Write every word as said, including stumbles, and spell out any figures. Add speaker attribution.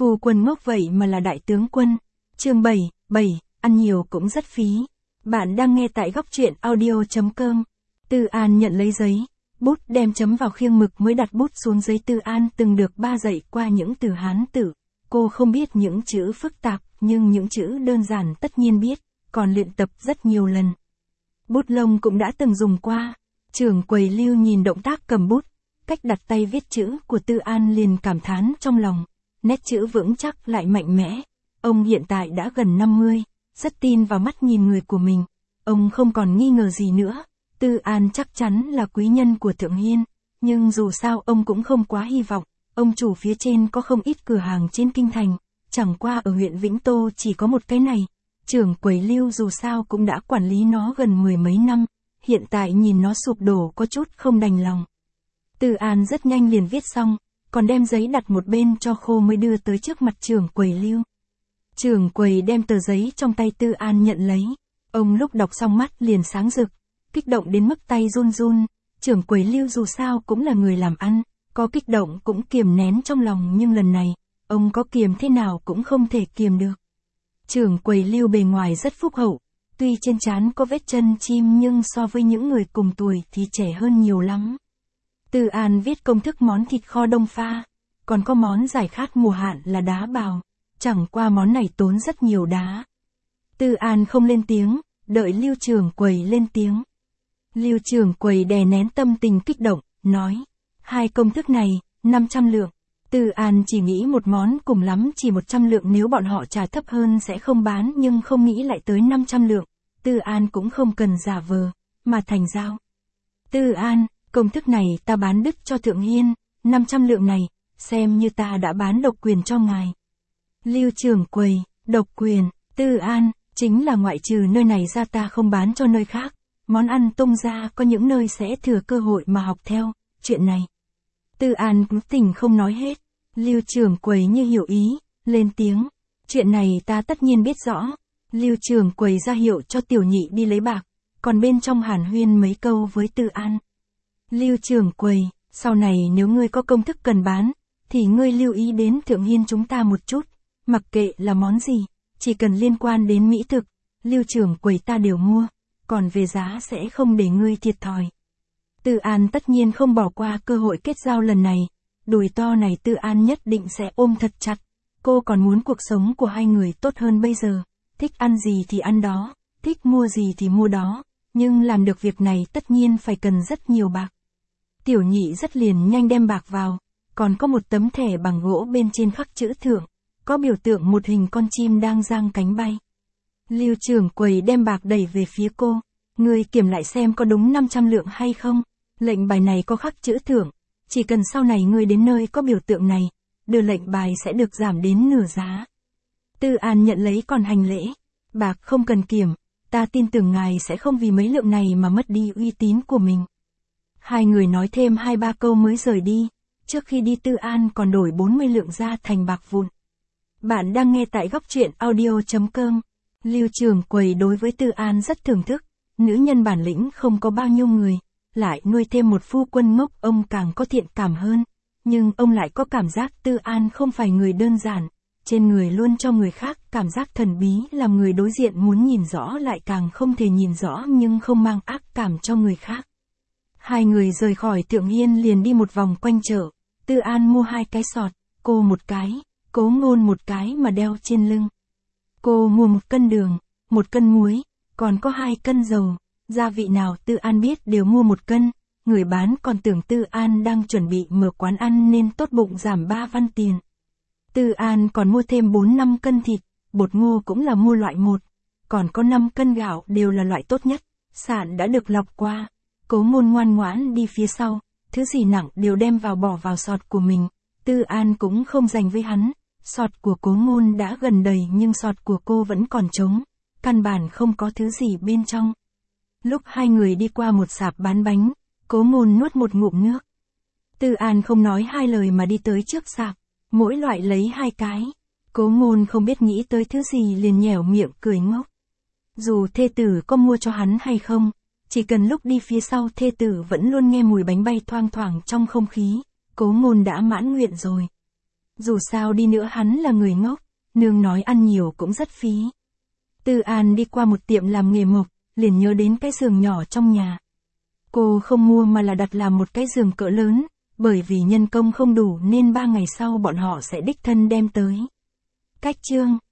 Speaker 1: Phu quân ngốc vậy mà là đại tướng quân. Chương bảy, bảy, ăn nhiều cũng rất phí. Bạn đang nghe tại góc truyện audio chấm com. Tư An nhận lấy giấy, bút đem chấm vào khiêng mực mới đặt bút xuống giấy. Tư An từng được ba dạy qua những từ Hán tử. Cô không biết những chữ phức tạp, nhưng những chữ đơn giản tất nhiên biết, còn luyện tập rất nhiều lần. Bút lông cũng đã từng dùng qua. Trưởng quầy Lưu nhìn động tác cầm bút, cách đặt tay viết chữ của Tư An liền cảm thán trong lòng. Nét chữ vững chắc lại mạnh mẽ. Ông hiện tại đã gần năm mươi, rất tin vào mắt nhìn người của mình. Ông không còn nghi ngờ gì nữa. Tư An chắc chắn là quý nhân của Thượng Hiên, nhưng dù sao ông cũng không quá hy vọng. Ông chủ phía trên có không ít cửa hàng trên kinh thành, chẳng qua ở huyện Vĩnh Tô chỉ có một cái này. Trưởng quầy Lưu dù sao cũng đã quản lý nó gần mười mấy năm, hiện tại nhìn nó sụp đổ có chút không đành lòng. Tư An rất nhanh liền viết xong, còn đem giấy đặt một bên cho khô mới đưa tới trước mặt trưởng quầy Lưu. Trưởng quầy đem tờ giấy trong tay Tư An nhận lấy, ông lúc đọc xong mắt liền sáng rực, kích động đến mức tay run run. Trưởng quầy Lưu dù sao cũng là người làm ăn, có kích động cũng kiềm nén trong lòng, nhưng lần này, ông có kiềm thế nào cũng không thể kiềm được. Trưởng quầy Lưu bề ngoài rất phúc hậu, tuy trên trán có vết chân chim nhưng so với những người cùng tuổi thì trẻ hơn nhiều lắm. Tư An viết công thức món thịt kho đông pha, còn có món giải khát mùa hạn là đá bào, chẳng qua món này tốn rất nhiều đá. Tư An không lên tiếng, đợi Lưu trưởng quầy lên tiếng. Lưu trưởng quầy đè nén tâm tình kích động, nói, hai công thức này, năm trăm lượng. Tư An chỉ nghĩ một món cùng lắm chỉ một trăm lượng, nếu bọn họ trả thấp hơn sẽ không bán, nhưng không nghĩ lại tới năm trăm lượng. Tư An cũng không cần giả vờ, mà thành giao. Tư An, công thức này ta bán đứt cho Thượng Hiên, năm trăm lượng này, xem như ta đã bán độc quyền cho ngài. Lưu trưởng quầy, độc quyền, Tư An, chính là ngoại trừ nơi này ra ta không bán cho nơi khác. Món ăn tung ra có những nơi sẽ thừa cơ hội mà học theo, chuyện này. Tư An cố tình không nói hết. Lưu trưởng quầy như hiểu ý, lên tiếng. Chuyện này ta tất nhiên biết rõ. Lưu trưởng quầy ra hiệu cho tiểu nhị đi lấy bạc, còn bên trong hàn huyên mấy câu với Tư An. Lưu trưởng quầy, sau này nếu ngươi có công thức cần bán, thì ngươi lưu ý đến Thượng Hiên chúng ta một chút, mặc kệ là món gì, chỉ cần liên quan đến mỹ thực, Lưu trưởng quầy ta đều mua, còn về giá sẽ không để ngươi thiệt thòi. Tư An tất nhiên không bỏ qua cơ hội kết giao lần này, đùi to này Tư An nhất định sẽ ôm thật chặt. Cô còn muốn cuộc sống của hai người tốt hơn bây giờ, thích ăn gì thì ăn đó, thích mua gì thì mua đó, nhưng làm được việc này tất nhiên phải cần rất nhiều bạc. Tiểu nhị rất liền nhanh đem bạc vào, còn có một tấm thẻ bằng gỗ bên trên khắc chữ Thượng, có biểu tượng một hình con chim đang giang cánh bay. Lưu trưởng quầy đem bạc đẩy về phía cô, ngươi kiểm lại xem có đúng năm trăm lượng hay không, lệnh bài này có khắc chữ Thượng, chỉ cần sau này ngươi đến nơi có biểu tượng này, đưa lệnh bài sẽ được giảm đến nửa giá. Tư An nhận lấy còn hành lễ, bạc không cần kiểm, ta tin tưởng ngài sẽ không vì mấy lượng này mà mất đi uy tín của mình. Hai người nói thêm hai ba câu mới rời đi, trước khi đi Tư An còn đổi bốn mươi lượng ra thành bạc vụn. Bạn đang nghe tại góc truyện audio chấm com. Lưu trưởng quầy đối với Tư An rất thưởng thức, nữ nhân bản lĩnh không có bao nhiêu người, lại nuôi thêm một phu quân ngốc, ông càng có thiện cảm hơn. Nhưng ông lại có cảm giác Tư An không phải người đơn giản, trên người luôn cho người khác cảm giác thần bí, làm người đối diện muốn nhìn rõ lại càng không thể nhìn rõ, nhưng không mang ác cảm cho người khác. Hai người rời khỏi Thượng Hiên liền đi một vòng quanh chợ. Tư An mua hai cái sọt, cô một cái, Cố Ngôn một cái mà đeo trên lưng. Cô mua một cân đường, một cân muối, còn có hai cân dầu, gia vị nào Tư An biết đều mua một cân. Người bán còn tưởng Tư An đang chuẩn bị mở quán ăn nên tốt bụng giảm ba văn tiền. Tư An còn mua thêm bốn năm cân thịt, bột ngô cũng là mua loại một, còn có năm cân gạo đều là loại tốt nhất, sạn đã được lọc qua. Cố Ngôn ngoan ngoãn đi phía sau, thứ gì nặng đều đem vào bỏ vào sọt của mình. Tư An cũng không giành với hắn, sọt của Cố Ngôn đã gần đầy nhưng sọt của cô vẫn còn trống, căn bản không có thứ gì bên trong. Lúc hai người đi qua một sạp bán bánh, Cố Ngôn nuốt một ngụm nước. Tư An không nói hai lời mà đi tới trước sạp, mỗi loại lấy hai cái. Cố Ngôn không biết nghĩ tới thứ gì liền nhẻo miệng cười ngốc. Dù thê tử có mua cho hắn hay không, chỉ cần lúc đi phía sau thê tử vẫn luôn nghe mùi bánh bay thoang thoảng trong không khí, Cố Ngôn đã mãn nguyện rồi. Dù sao đi nữa hắn là người ngốc, nương nói ăn nhiều cũng rất phí. Tư An đi qua một tiệm làm nghề mộc, liền nhớ đến cái giường nhỏ trong nhà. Cô không mua mà là đặt làm một cái giường cỡ lớn, bởi vì nhân công không đủ nên ba ngày sau bọn họ sẽ đích thân đem tới. Cách chương